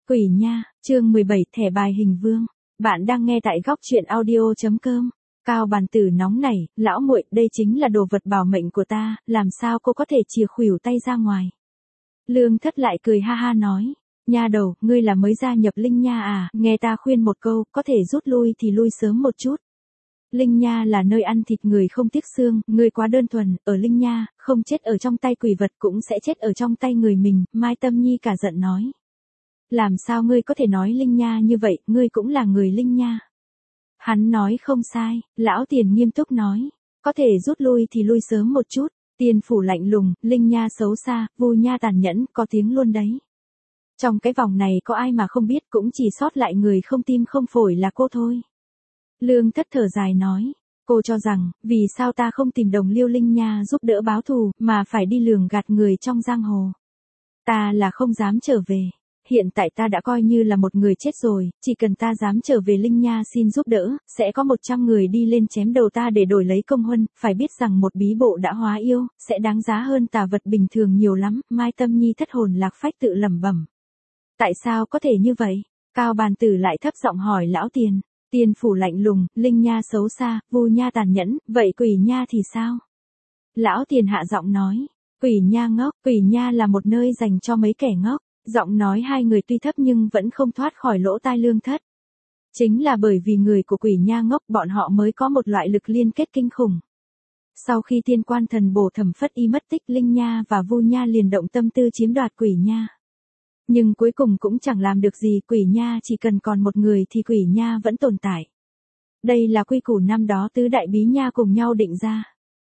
Quỷ nha, chương 17 thẻ bài hình vương. Bạn đang nghe tại góc truyện audio.com. Cao bàn tử nóng nảy, lão muội, đây chính là đồ vật bảo mệnh của ta, làm sao cô có thể chìa khuỷu tay ra ngoài. Lương Thất lại cười ha ha nói, nha đầu, ngươi là mới gia nhập Linh Nha à, nghe ta khuyên một câu, có thể rút lui thì lui sớm một chút. Linh Nha là nơi ăn thịt người không tiếc xương, ngươi quá đơn thuần, ở Linh Nha, không chết ở trong tay quỷ vật cũng sẽ chết ở trong tay người mình, Mai Tâm Nhi cả giận nói. Làm sao ngươi có thể nói Linh Nha như vậy, ngươi cũng là người Linh Nha. Hắn nói không sai, lão tiền nghiêm túc nói, có thể rút lui thì lui sớm một chút, tiền phủ lạnh lùng, Linh Nha xấu xa, Vu Nha tàn nhẫn, có tiếng luôn đấy. Trong cái vòng này có ai mà không biết, cũng chỉ sót lại người không tim không phổi là cô thôi. Lương Thất thở dài nói, cô cho rằng, vì sao ta không tìm đồng liêu Linh Nha giúp đỡ báo thù, mà phải đi lường gạt người trong giang hồ. Ta là không dám trở về. Hiện tại ta đã coi như là một người chết rồi, chỉ cần ta dám trở về Linh Nha xin giúp đỡ, sẽ có 100 người đi lên chém đầu ta để đổi lấy công huân, phải biết rằng một bí bộ đã hóa yêu, sẽ đáng giá hơn tà vật bình thường nhiều lắm, Mai Tâm Nhi thất hồn lạc phách tự lẩm bẩm. Tại sao có thể như vậy? Cao bàn tử lại thấp giọng hỏi lão tiền. Tiền phủ lạnh lùng, Linh Nha xấu xa, Vu Nha tàn nhẫn, vậy Quỷ Nha thì sao? Lão tiền hạ giọng nói, Quỷ Nha ngốc, Quỷ Nha là một nơi dành cho mấy kẻ ngốc. Giọng nói hai người tuy thấp nhưng vẫn không thoát khỏi lỗ tai Lương Thất. Chính là bởi vì người của Quỷ Nha ngốc bọn họ mới có một loại lực liên kết kinh khủng. Sau khi tiên quan thần bổ thẩm phất y mất tích, Linh Nha và Vu Nha liền động tâm tư chiếm đoạt Quỷ Nha. Nhưng cuối cùng cũng chẳng làm được gì, Quỷ Nha chỉ cần còn một người thì Quỷ Nha vẫn tồn tại. Đây là quy củ năm đó tứ đại bí nha cùng nhau định ra.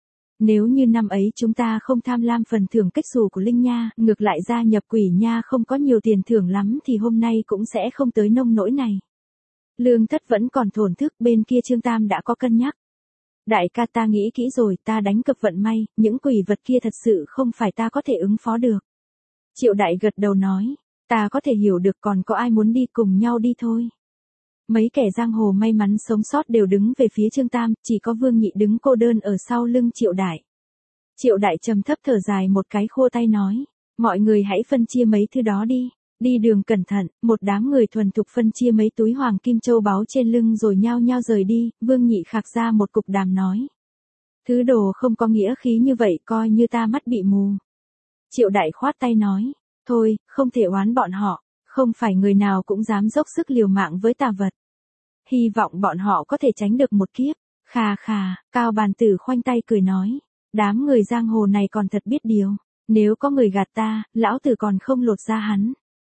Nếu như năm ấy chúng ta không tham lam phần thưởng cách xù của Linh Nha, ngược lại gia nhập Quỷ Nha không có nhiều tiền thưởng lắm thì hôm nay cũng sẽ không tới nông nỗi này. Lương Thất vẫn còn thổn thức, bên kia Trương Tam đã có cân nhắc. Đại ca, ta nghĩ kỹ rồi, ta đánh cược vận may, những quỷ vật kia thật sự không phải ta có thể ứng phó được. Triệu Đại gật đầu nói, ta có thể hiểu được, còn có ai muốn đi cùng nhau đi thôi. Mấy kẻ giang hồ may mắn sống sót đều đứng về phía Trương Tam, chỉ có Vương Nhị đứng cô đơn ở sau lưng Triệu Đại. Triệu Đại trầm thấp thở dài một cái, khô tay nói, mọi người hãy phân chia mấy thứ đó đi. Đi đường cẩn thận, một đám người thuần thục phân chia mấy túi hoàng kim châu báu trên lưng rồi nhao nhao rời đi, Vương Nhị khạc ra một cục đàm nói. Thứ đồ không có nghĩa khí như vậy, coi như ta mắt bị mù. Triệu Đại khoát tay nói, thôi, không thể oán bọn họ. Không phải người nào cũng dám dốc sức liều mạng với tà vật. Hy vọng bọn họ có thể tránh được một kiếp. Khà khà, Cao bàn tử khoanh tay cười nói. Đám người giang hồ này còn thật biết điều. Nếu có người gạt ta, lão tử còn không lột ra hắn.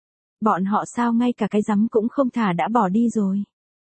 Bọn họ sao ngay cả cái rắm cũng không thả đã bỏ đi rồi.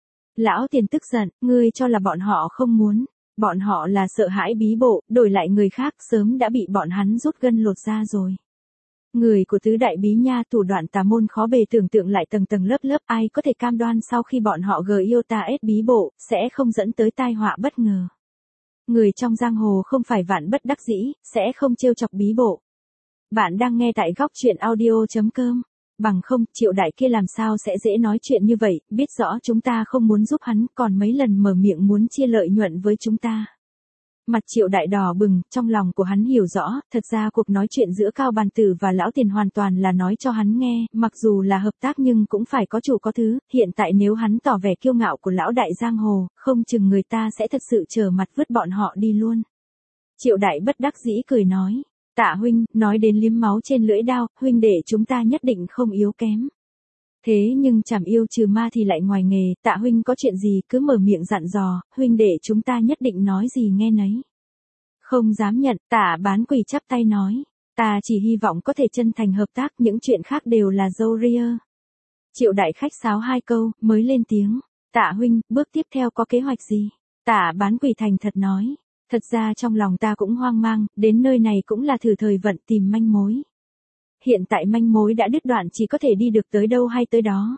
Lão tiền tức giận, ngươi cho là bọn họ không muốn. Bọn họ là sợ hãi bí bộ, đổi lại người khác sớm đã bị bọn hắn rút gân lột ra rồi. Người của tứ đại bí nha thủ đoạn tà môn khó bề tưởng tượng lại tầng tầng lớp lớp, ai có thể cam đoan sau khi bọn họ gờ yêu ta ép bí bộ, sẽ không dẫn tới tai họa bất ngờ. Người trong giang hồ không phải vạn bất đắc dĩ, sẽ không trêu chọc bí bộ. Bạn đang nghe tại góc truyện audio.com. Bằng không, Triệu Đại kia làm sao sẽ dễ nói chuyện như vậy, biết rõ chúng ta không muốn giúp hắn, còn mấy lần mở miệng muốn chia lợi nhuận với chúng ta. Mặt Triệu Đại đỏ bừng, trong lòng của hắn hiểu rõ, thật ra cuộc nói chuyện giữa Cao bàn tử và lão tiền hoàn toàn là nói cho hắn nghe, mặc dù là hợp tác nhưng cũng phải có chủ có thứ, hiện tại nếu hắn tỏ vẻ kiêu ngạo của lão đại giang hồ, không chừng người ta sẽ thật sự trở mặt vứt bọn họ đi luôn. Triệu Đại bất đắc dĩ cười nói, Tạ huynh, nói đến liếm máu trên lưỡi đao, huynh đệ chúng ta nhất định không yếu kém. Thế nhưng chảm yêu trừ ma thì lại ngoài nghề, Tạ huynh có chuyện gì cứ mở miệng dặn dò, huynh đệ chúng ta nhất định nói gì nghe nấy. Không dám nhận, Tạ bán quỷ chắp tay nói, ta chỉ hy vọng có thể chân thành hợp tác, những chuyện khác đều là dâu ria. Triệu Đại khách sáo hai câu, mới lên tiếng, Tạ huynh, bước tiếp theo có kế hoạch gì? Tạ bán quỷ thành thật nói, thật ra trong lòng ta cũng hoang mang, đến nơi này cũng là thử thời vận tìm manh mối. Hiện tại manh mối đã đứt đoạn, chỉ có thể đi được tới đâu hay tới đó.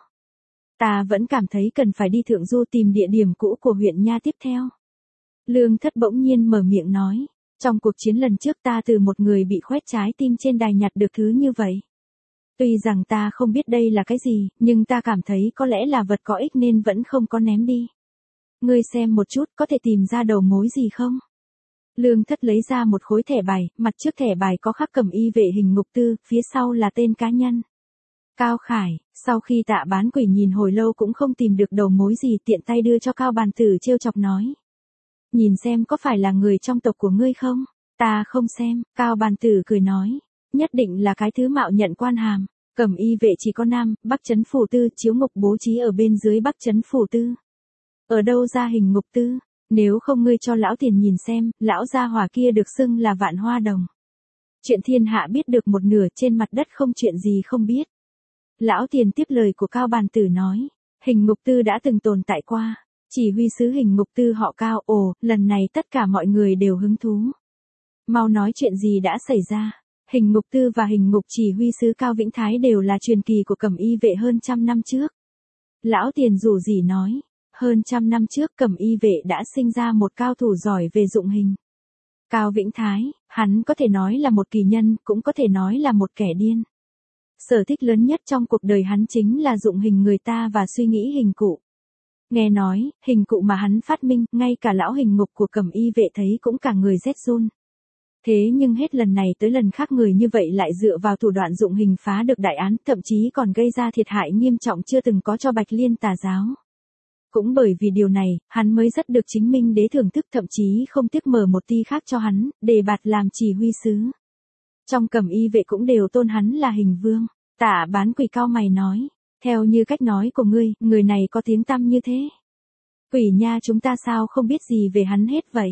Ta vẫn cảm thấy cần phải đi thượng du tìm địa điểm cũ của huyện Nha tiếp theo. Lương Thất bỗng nhiên mở miệng nói, trong cuộc chiến lần trước ta từ một người bị khoét trái tim trên đài nhặt được thứ như vậy. Tuy rằng ta không biết đây là cái gì, nhưng ta cảm thấy có lẽ là vật có ích nên vẫn không có ném đi. Ngươi xem một chút, có thể tìm ra đầu mối gì không? Lương Thất lấy ra một khối thẻ bài, mặt trước thẻ bài có khắc Cẩm Y vệ hình ngục tư, phía sau là tên cá nhân. Cao Khải, sau khi Tạ Bán Quỷ nhìn hồi lâu cũng không tìm được đầu mối gì, tiện tay đưa cho Cao Bàn Tử trêu chọc nói. Nhìn xem có phải là người trong tộc của ngươi không? Ta không xem, Cao Bàn Tử cười nói. Nhất định là cái thứ mạo nhận quan hàm. Cẩm y vệ chỉ có Nam, Bắc Trấn Phủ Tư, chiếu ngục bố trí ở bên dưới Bắc Trấn Phủ Tư. Ở đâu ra hình ngục tư? Nếu không ngươi cho lão tiền nhìn xem, lão gia hỏa kia được xưng là Vạn Hoa Đồng. Chuyện thiên hạ biết được một nửa, trên mặt đất không chuyện gì không biết. Lão tiền tiếp lời của Cao Bàn Tử nói, hình ngục tư đã từng tồn tại qua. Chỉ huy sứ hình ngục tư họ Cao, ồ, lần này tất cả mọi người đều hứng thú. Mau nói chuyện gì đã xảy ra. Hình ngục tư và hình ngục chỉ huy sứ Cao Vĩnh Thái đều là truyền kỳ của Cẩm y vệ hơn 100 năm trước. Lão tiền rủ rỉ nói, hơn 100 năm trước Cẩm y vệ đã sinh ra một cao thủ giỏi về dụng hình. Cao Vĩnh Thái, hắn có thể nói là một kỳ nhân, cũng có thể nói là một kẻ điên. Sở thích lớn nhất trong cuộc đời hắn chính là dụng hình người ta và suy nghĩ hình cụ. Nghe nói, hình cụ mà hắn phát minh, ngay cả lão hình ngục của Cẩm y vệ thấy cũng cả người rét run. Thế nhưng hết lần này tới lần khác người như vậy lại dựa vào thủ đoạn dụng hình phá được đại án, thậm chí còn gây ra thiệt hại nghiêm trọng chưa từng có cho Bạch Liên Tà giáo. Cũng bởi vì điều này, hắn mới rất được chính minh đế thưởng thức, thậm chí không tiếc mở một ty khác cho hắn, đề bạt làm chỉ huy sứ. Trong Cẩm y vệ cũng đều tôn hắn là hình vương. Tạ Bán Quỷ cao mày nói, theo như cách nói của ngươi, người này có tiếng tăm như thế. Quỷ nha, chúng ta sao không biết gì về hắn hết vậy?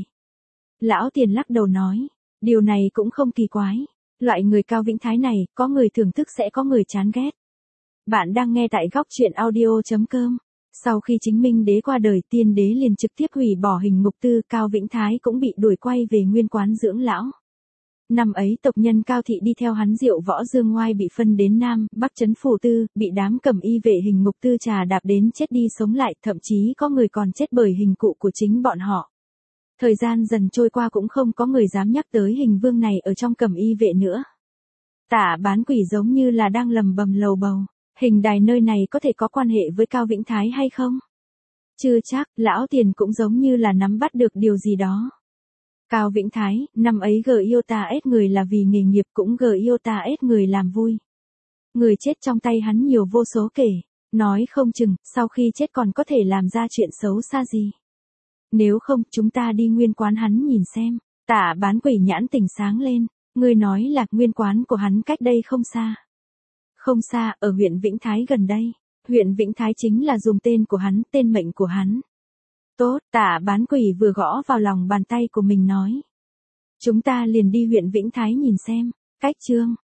Lão tiền lắc đầu nói, điều này cũng không kỳ quái. Loại người Cao Vĩnh Thái này, có người thưởng thức sẽ có người chán ghét. Bạn đang nghe tại góc truyện audio.com. Sau khi chính minh đế qua đời, tiên đế liền trực tiếp hủy bỏ hình ngục tư, Cao Vĩnh Thái cũng bị đuổi quay về nguyên quán dưỡng lão. Năm ấy tộc nhân Cao thị đi theo hắn Diệu Võ Dương Ngoai bị phân đến Nam, Bắc Trấn Phủ Tư, bị đám Cẩm y vệ hình ngục tư trà đạp đến chết đi sống lại, thậm chí có người còn chết bởi hình cụ của chính bọn họ. Thời gian dần trôi qua cũng không có người dám nhắc tới hình vương này ở trong Cẩm y vệ nữa. Tạ Bán Quỷ giống như là đang lầm bầm lầu bầu, hình đài nơi này có thể có quan hệ với Cao Vĩnh Thái hay không? Chưa chắc, lão tiền cũng giống như là nắm bắt được điều gì đó. Cao Vĩnh Thái, năm ấy Giota người là vì nghề nghiệp, cũng Giota người làm vui. Người chết trong tay hắn nhiều vô số kể, nói không chừng, sau khi chết còn có thể làm ra chuyện xấu xa gì. Nếu không, chúng ta đi nguyên quán hắn nhìn xem. Tạ Bán Quỷ nhãn tỉnh sáng lên, người nói là nguyên quán của hắn cách đây không xa. Không xa, ở huyện Vĩnh Thái gần đây. Huyện Vĩnh Thái chính là dùng tên của hắn, tên mệnh của hắn. Tốt, Tạ Bán Quỷ vừa gõ vào lòng bàn tay của mình nói. Chúng ta liền đi huyện Vĩnh Thái nhìn xem. Cách chương.